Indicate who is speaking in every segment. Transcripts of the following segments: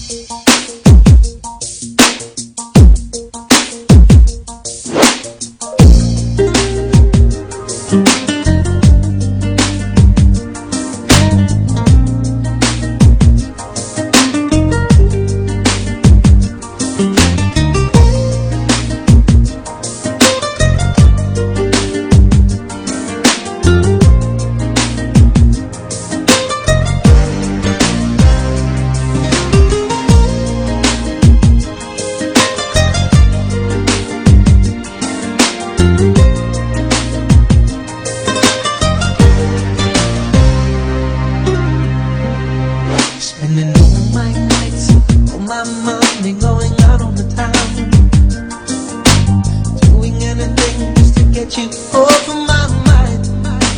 Speaker 1: You over my mind.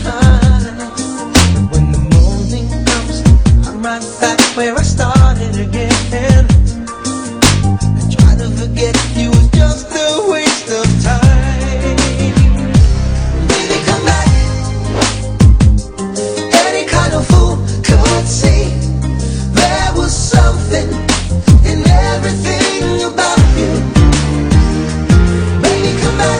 Speaker 1: And when the morning comes, I'm right back where I started again. And trying to forget you was just a waste of time. Baby, come back. Any kind of fool could see there was something in everything about you. Baby, come back.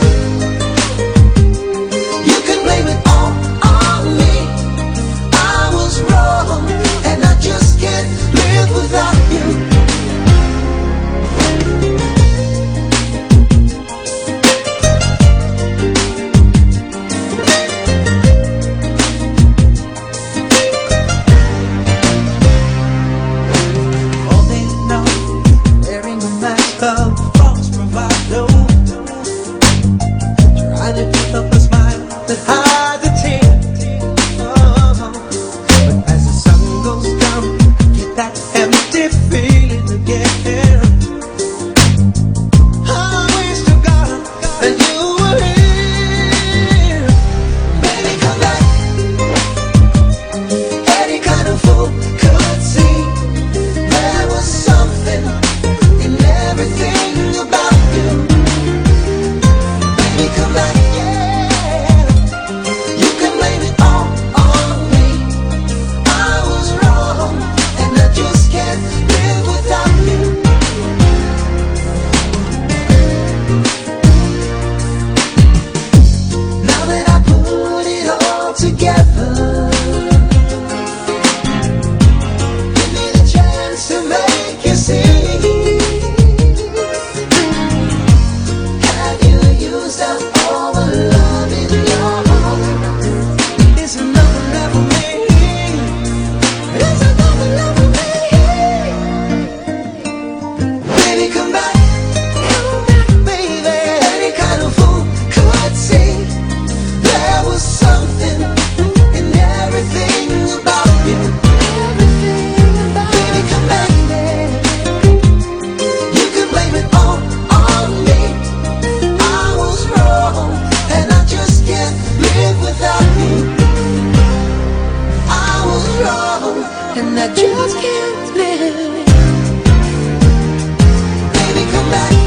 Speaker 2: And I just can't live.
Speaker 1: Baby, come back.